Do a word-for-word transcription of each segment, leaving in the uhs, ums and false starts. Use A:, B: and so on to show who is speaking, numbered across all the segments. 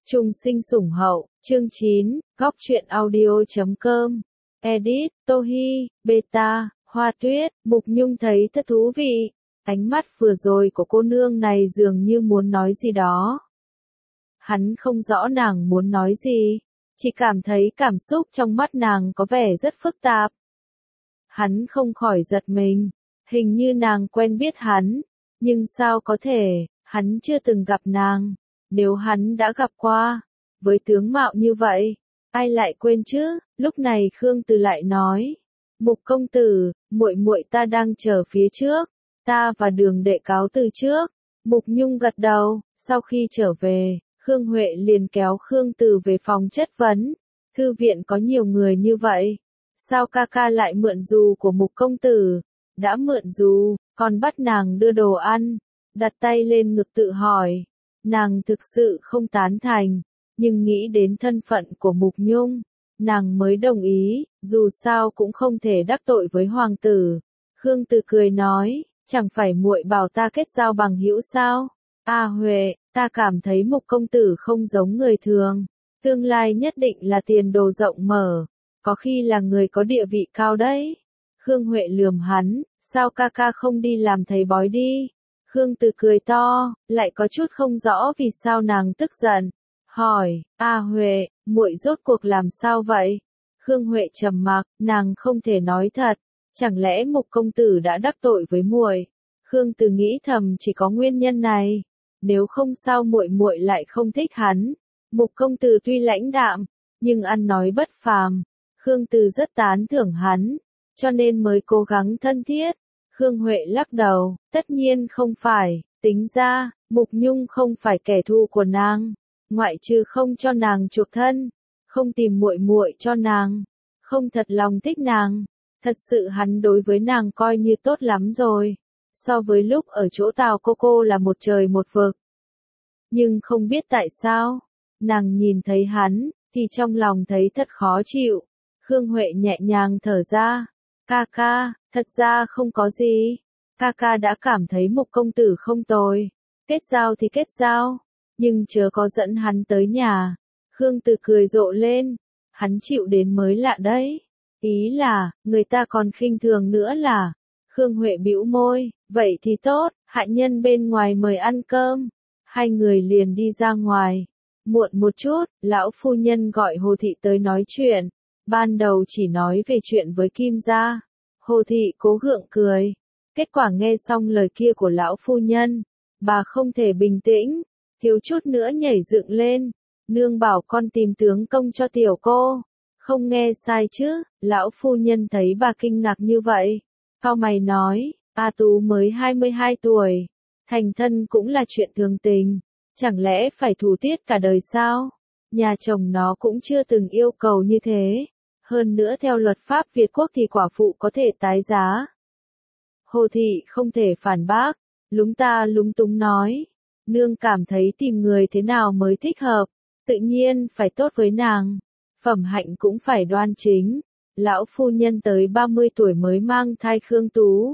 A: Trung sinh sủng hậu, chương chín, góc truyện audio chấm com, edit, Tohi, beta, Hoa Tuyết, Mục Nhung thấy thật thú vị, ánh mắt vừa rồi của cô nương này dường như muốn nói gì đó. Hắn không rõ nàng muốn nói gì, chỉ cảm thấy cảm xúc trong mắt nàng có vẻ rất phức tạp. Hắn không khỏi giật mình, hình như nàng quen biết hắn, nhưng sao có thể, hắn chưa từng gặp nàng. Nếu hắn đã gặp qua, với tướng mạo như vậy, ai lại quên chứ? Lúc này Khương Từ lại nói, Mục công tử, muội muội ta đang chờ phía trước, ta và Đường đệ cáo từ trước. Mục Nhung gật đầu, sau khi trở về, Khương Huệ liền kéo Khương Từ về phòng chất vấn, thư viện có nhiều người như vậy, sao ca ca lại mượn dù của Mục công tử? Đã mượn dù, còn bắt nàng đưa đồ ăn, đặt tay lên ngực tự hỏi. Nàng thực sự không tán thành, nhưng nghĩ đến thân phận của Mục Nhung, nàng mới đồng ý, dù sao cũng không thể đắc tội với hoàng tử. Khương Từ cười nói, chẳng phải muội bảo ta kết giao bằng hữu sao? A Huệ, ta cảm thấy Mục công tử không giống người thường, tương lai nhất định là tiền đồ rộng mở, có khi là người có địa vị cao đấy. Khương Huệ lườm hắn, sao ca ca không đi làm thầy bói đi? Khương Từ cười to, lại có chút không rõ vì sao nàng tức giận. Hỏi, A Huệ, muội rốt cuộc làm sao vậy? Khương Huệ trầm mặc, nàng không thể nói thật. Chẳng lẽ Mục công tử đã đắc tội với muội? Khương Từ nghĩ thầm chỉ có nguyên nhân này. Nếu không sao muội muội lại không thích hắn. Mục công tử tuy lãnh đạm, nhưng ăn nói bất phàm. Khương Từ rất tán thưởng hắn, cho nên mới cố gắng thân thiết. Khương Huệ lắc đầu, tất nhiên không phải, tính ra, Mục Nhung không phải kẻ thù của nàng, ngoại trừ không cho nàng chuộc thân, không tìm muội muội cho nàng, không thật lòng thích nàng, thật sự hắn đối với nàng coi như tốt lắm rồi, so với lúc ở chỗ Tào cô cô là một trời một vực. Nhưng không biết tại sao, nàng nhìn thấy hắn, thì trong lòng thấy thật khó chịu. Khương Huệ nhẹ nhàng thở ra, ca ca, thật ra không có gì, ca ca đã cảm thấy Mục công tử không tồi, kết giao thì kết giao, nhưng chớ có dẫn hắn tới nhà. Khương Từ cười rộ lên, hắn chịu đến mới lạ đấy, ý là, người ta còn khinh thường nữa là. Khương Huệ bĩu môi, vậy thì tốt, hạ nhân bên ngoài mời ăn cơm, hai người liền đi ra ngoài. Muộn một chút, lão phu nhân gọi Hồ Thị tới nói chuyện, ban đầu chỉ nói về chuyện với Kim gia. Hồ Thị cố gượng cười, kết quả nghe xong lời kia của lão phu nhân, bà không thể bình tĩnh, thiếu chút nữa nhảy dựng lên, nương bảo con tìm tướng công cho tiểu cô, không nghe sai chứ? Lão phu nhân thấy bà kinh ngạc như vậy, cau mày nói, A Tú mới hai mươi hai tuổi, thành thân cũng là chuyện thường tình, chẳng lẽ phải thủ tiết cả đời sao? Nhà chồng nó cũng chưa từng yêu cầu như thế. Hơn nữa theo luật pháp Việt Quốc thì quả phụ có thể tái giá. Hồ Thị không thể phản bác, lúng ta lúng túng nói, nương cảm thấy tìm người thế nào mới thích hợp, tự nhiên phải tốt với nàng, phẩm hạnh cũng phải đoan chính. Lão phu nhân tới ba mươi tuổi mới mang thai Khương Tú,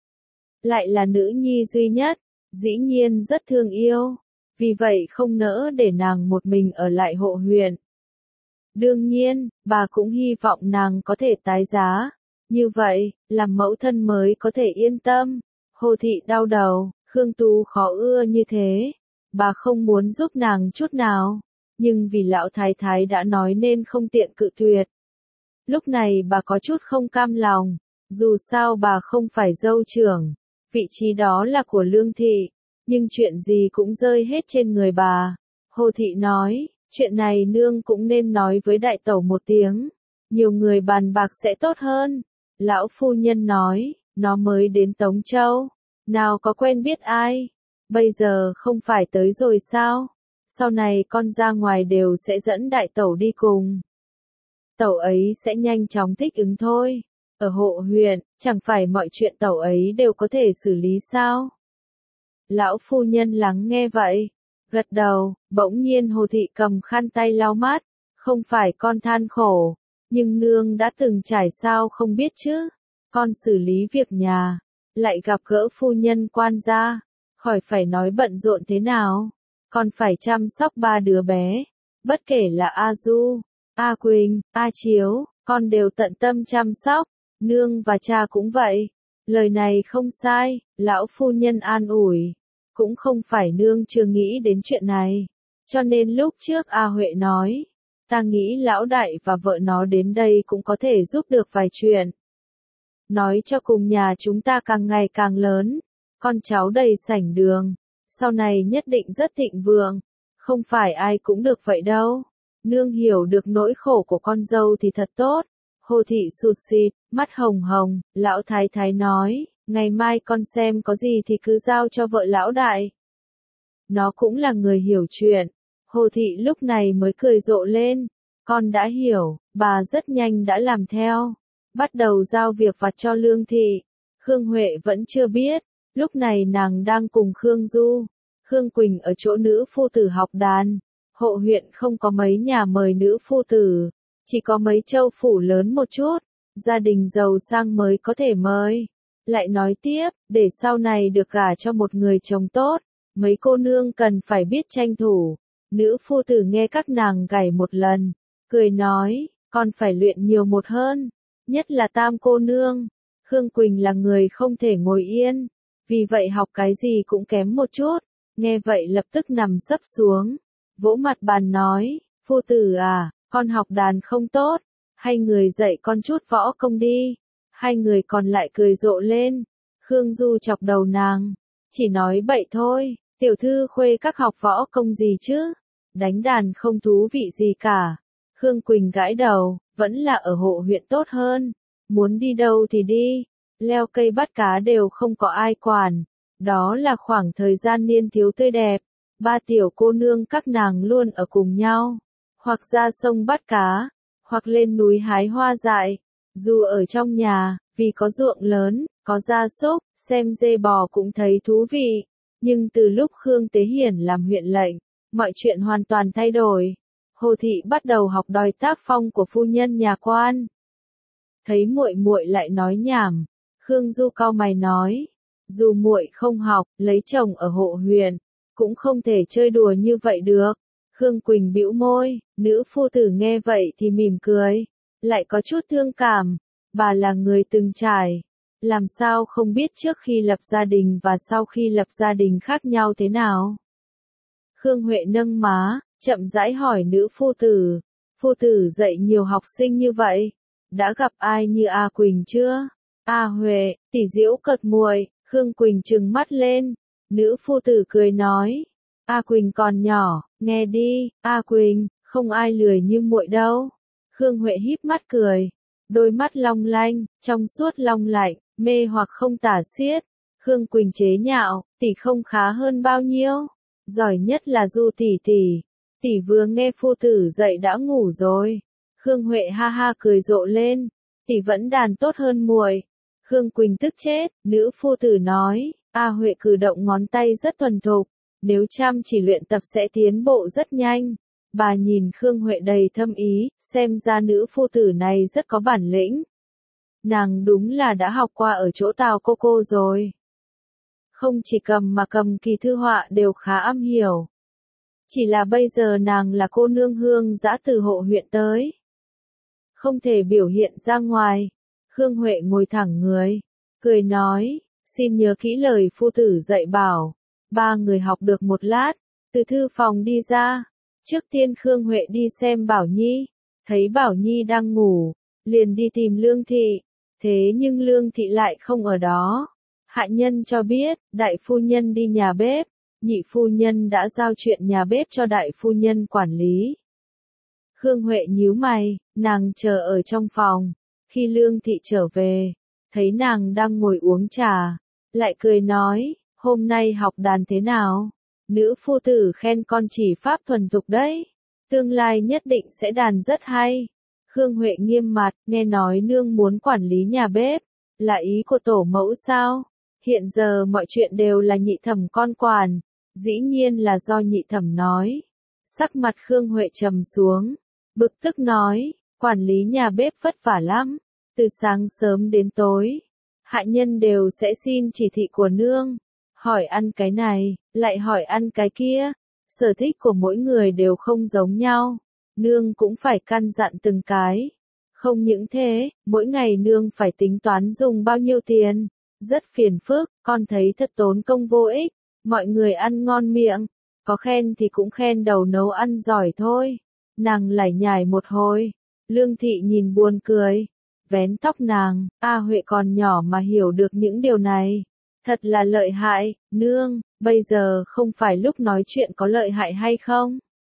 A: lại là nữ nhi duy nhất, dĩ nhiên rất thương yêu, vì vậy không nỡ để nàng một mình ở lại hộ huyện. Đương nhiên, bà cũng hy vọng nàng có thể tái giá, như vậy, làm mẫu thân mới có thể yên tâm. Hồ Thị đau đầu, Khương Tú khó ưa như thế, bà không muốn giúp nàng chút nào, nhưng vì lão thái thái đã nói nên không tiện cự tuyệt. Lúc này bà có chút không cam lòng, dù sao bà không phải dâu trưởng, vị trí đó là của Lương Thị, nhưng chuyện gì cũng rơi hết trên người bà. Hồ Thị nói, chuyện này nương cũng nên nói với đại tẩu một tiếng, nhiều người bàn bạc sẽ tốt hơn. Lão phu nhân nói, nó mới đến Tống Châu, nào có quen biết ai, bây giờ không phải tới rồi sao, sau này con ra ngoài đều sẽ dẫn đại tẩu đi cùng. Tẩu ấy sẽ nhanh chóng thích ứng thôi, ở hộ huyện, chẳng phải mọi chuyện tẩu ấy đều có thể xử lý sao? Lão phu nhân lắng nghe vậy, gật đầu, bỗng nhiên Hồ Thị cầm khăn tay lau mắt, không phải con than khổ, nhưng nương đã từng trải sao không biết chứ, con xử lý việc nhà, lại gặp gỡ phu nhân quan gia, khỏi phải nói bận rộn thế nào, còn phải chăm sóc ba đứa bé, Bất kể là A Du, A Quỳnh, A Chiếu, con đều tận tâm chăm sóc, nương và cha cũng vậy. Lời này không sai, lão phu nhân an ủi. Cũng không phải nương chưa nghĩ đến chuyện này. Cho nên lúc trước A Huệ nói, ta nghĩ lão đại và vợ nó đến đây cũng có thể giúp được vài chuyện. Nói cho cùng nhà chúng ta càng ngày càng lớn, con cháu đầy sảnh đường, sau này nhất định rất thịnh vượng, không phải ai cũng được vậy đâu. Nương hiểu được nỗi khổ của con dâu thì thật tốt. Hồ thị sụt sịt, mắt hồng hồng, lão thái thái nói, ngày mai con xem có gì thì cứ giao cho vợ lão đại. Nó cũng là người hiểu chuyện. Hồ thị lúc này mới cười rộ lên, con đã hiểu, bà rất nhanh đã làm theo. Bắt đầu giao việc vặt cho Lương thị. Khương Huệ vẫn chưa biết, lúc này nàng đang cùng Khương Du, Khương Quỳnh ở chỗ nữ phu tử học đàn. Hộ huyện không có mấy nhà mời nữ phu tử, chỉ có mấy châu phủ lớn một chút, gia đình giàu sang mới có thể mời. Lại nói tiếp, để sau này được gả cho một người chồng tốt, mấy cô nương cần phải biết tranh thủ. Nữ phu tử nghe các nàng gảy một lần, cười nói, con phải luyện nhiều một hơn, nhất là tam cô nương. Khương Quỳnh là người không thể ngồi yên, vì vậy học cái gì cũng kém một chút, nghe vậy lập tức nằm sấp xuống, vỗ mặt bàn nói, phu tử à, con học đàn không tốt, hay người dạy con chút võ công đi. Hai người còn lại cười rộ lên. Khương Du chọc đầu nàng, chỉ nói bậy thôi, tiểu thư khuê các học võ công gì chứ, đánh đàn không thú vị gì cả. Khương Quỳnh gãi đầu, vẫn là ở hộ huyện tốt hơn, muốn đi đâu thì đi, leo cây bắt cá đều không có ai quản, đó là khoảng thời gian niên thiếu tươi đẹp, ba tiểu cô nương các nàng luôn ở cùng nhau, hoặc ra sông bắt cá, hoặc lên núi hái hoa dại. Dù ở trong nhà, vì có ruộng lớn, có gia súc, xem dê bò cũng thấy thú vị. Nhưng từ lúc Khương Tế Hiển làm huyện lệnh, mọi chuyện hoàn toàn thay đổi. Hồ thị bắt đầu học đòi tác phong của phu nhân nhà quan. Thấy muội muội lại nói nhảm, Khương Du cau mày nói, dù muội không học, lấy chồng ở hộ huyện, cũng không thể chơi đùa như vậy được. Khương Quỳnh bĩu môi, nữ phu tử nghe vậy thì mỉm cười, lại có chút thương cảm, bà là người từng trải, làm sao không biết trước khi lập gia đình và sau khi lập gia đình khác nhau thế nào. Khương Huệ nâng má, chậm rãi hỏi nữ phu tử, phu tử dạy nhiều học sinh như vậy, đã gặp ai như A Quỳnh chưa? A Huệ, tỷ diễu cợt muội. Khương Quỳnh trừng mắt lên, nữ phu tử cười nói, A Quỳnh còn nhỏ, nghe đi, A Quỳnh, không ai lười như muội đâu. Khương Huệ híp mắt cười, đôi mắt long lanh, trong suốt long lạnh, mê hoặc không tả xiết. Khương Quỳnh chế nhạo, tỷ không khá hơn bao nhiêu, giỏi nhất là Du tỷ tỷ, tỷ vừa nghe phu tử dạy đã ngủ rồi. Khương Huệ ha ha cười rộ lên, tỷ vẫn đàn tốt hơn muội. Khương Quỳnh tức chết, nữ phu tử nói, A Huệ cử động ngón tay rất thuần thục, nếu chăm chỉ luyện tập sẽ tiến bộ rất nhanh. Bà nhìn Khương Huệ đầy thâm ý, xem ra nữ phu tử này rất có bản lĩnh. Nàng đúng là đã học qua ở chỗ Tào cô cô rồi. Không chỉ cầm mà cầm kỳ thư họa đều khá am hiểu. Chỉ là bây giờ nàng là cô nương hương dã từ hộ huyện tới, không thể biểu hiện ra ngoài. Khương Huệ ngồi thẳng người, cười nói, xin nhớ kỹ lời phu tử dạy bảo. Ba người học được một lát, từ thư phòng đi ra. Trước tiên Khương Huệ đi xem Bảo Nhi, thấy Bảo Nhi đang ngủ, liền đi tìm Lương thị, thế nhưng Lương thị lại không ở đó. Hạ nhân cho biết, đại phu nhân đi nhà bếp, nhị phu nhân đã giao chuyện nhà bếp cho đại phu nhân quản lý. Khương Huệ nhíu mày, nàng chờ ở trong phòng, khi Lương thị trở về, thấy nàng đang ngồi uống trà, lại cười nói, hôm nay học đàn thế nào? Nữ phu tử khen con chỉ pháp thuần thục đấy, tương lai nhất định sẽ đàn rất hay. Khương Huệ nghiêm mặt, nghe nói nương muốn quản lý nhà bếp, là ý của tổ mẫu sao? Hiện giờ mọi chuyện đều là nhị thẩm con quản, dĩ nhiên là do nhị thẩm nói. Sắc mặt Khương Huệ trầm xuống, bực tức nói, quản lý nhà bếp vất vả lắm, từ sáng sớm đến tối, hạ nhân đều sẽ xin chỉ thị của nương. Hỏi ăn cái này, lại hỏi ăn cái kia, Sở thích của mỗi người đều không giống nhau, nương cũng phải căn dặn từng cái. Không những thế, mỗi ngày nương phải tính toán dùng bao nhiêu tiền, rất phiền phức, con thấy thật tốn công vô ích, mọi người ăn ngon miệng, có khen thì cũng khen đầu nấu ăn giỏi thôi. Nàng lải nhải một hồi, Lương Thị nhìn buồn cười, vén tóc nàng, A Huệ còn nhỏ mà hiểu được những điều này, thật là lợi hại, nương, bây giờ không phải lúc nói chuyện có lợi hại hay không.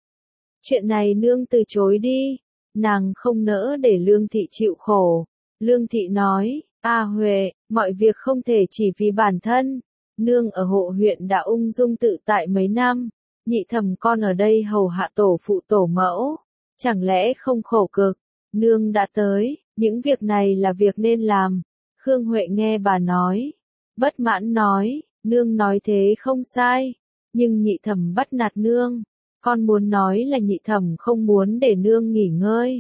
A: Chuyện này nương từ chối đi, nàng không nỡ để Lương Thị chịu khổ. Lương Thị nói, A Huệ, mọi việc không thể chỉ vì bản thân, nương ở hộ huyện đã ung dung tự tại mấy năm, nhị thẩm con ở đây hầu hạ tổ phụ tổ mẫu, chẳng lẽ không khổ cực, nương đã tới, những việc này là việc nên làm. Khương Huệ nghe bà nói, bất mãn nói, nương nói thế không sai, nhưng nhị thẩm bắt nạt nương, con muốn nói là nhị thẩm không muốn để nương nghỉ ngơi.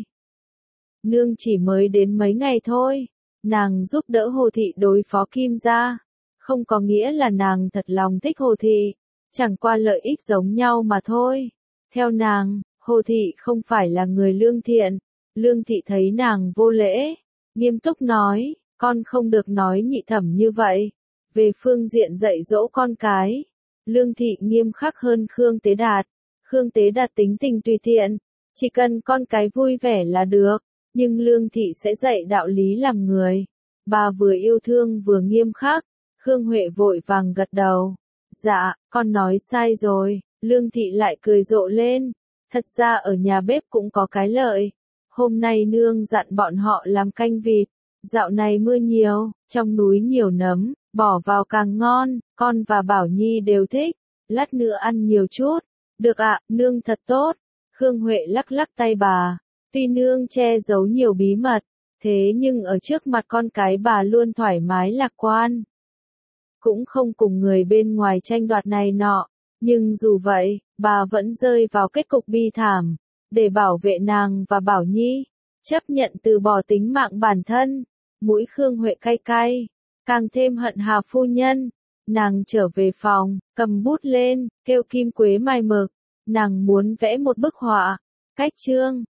A: Nương chỉ mới đến mấy ngày thôi, nàng giúp đỡ Hồ Thị đối phó Kim gia, không có nghĩa là nàng thật lòng thích Hồ Thị, chẳng qua lợi ích giống nhau mà thôi. Theo nàng, Hồ Thị không phải là người lương thiện. Lương Thị thấy nàng vô lễ, nghiêm túc nói, con không được nói nhị thẩm như vậy. Về phương diện dạy dỗ con cái, Lương Thị nghiêm khắc hơn Khương Tế Đạt. Khương Tế Đạt tính tình tùy tiện, chỉ cần con cái vui vẻ là được, nhưng Lương Thị sẽ dạy đạo lý làm người. Bà vừa yêu thương vừa nghiêm khắc. Khương Huệ vội vàng gật đầu. Dạ, con nói sai rồi. Lương Thị lại cười rộ lên. Thật ra ở nhà bếp cũng có cái lợi. Hôm nay nương dặn bọn họ làm canh vịt. Dạo này mưa nhiều, trong núi nhiều nấm, bỏ vào càng ngon, con và Bảo Nhi đều thích. Lát nữa ăn nhiều chút. Được ạ, nương thật tốt. Khương Huệ lắc lắc tay bà. Tuy nương che giấu nhiều bí mật, thế nhưng ở trước mặt con cái bà luôn thoải mái lạc quan. Cũng không cùng người bên ngoài tranh đoạt này nọ, nhưng dù vậy, bà vẫn rơi vào kết cục bi thảm. Để bảo vệ nàng và Bảo Nhi, chấp nhận từ bỏ tính mạng bản thân. Mũi Khương Huệ cay cay, càng thêm hận Hà phu nhân. Nàng trở về phòng, cầm bút lên, kêu Kim Quế mài mực. Nàng muốn vẽ một bức họa, cách chương.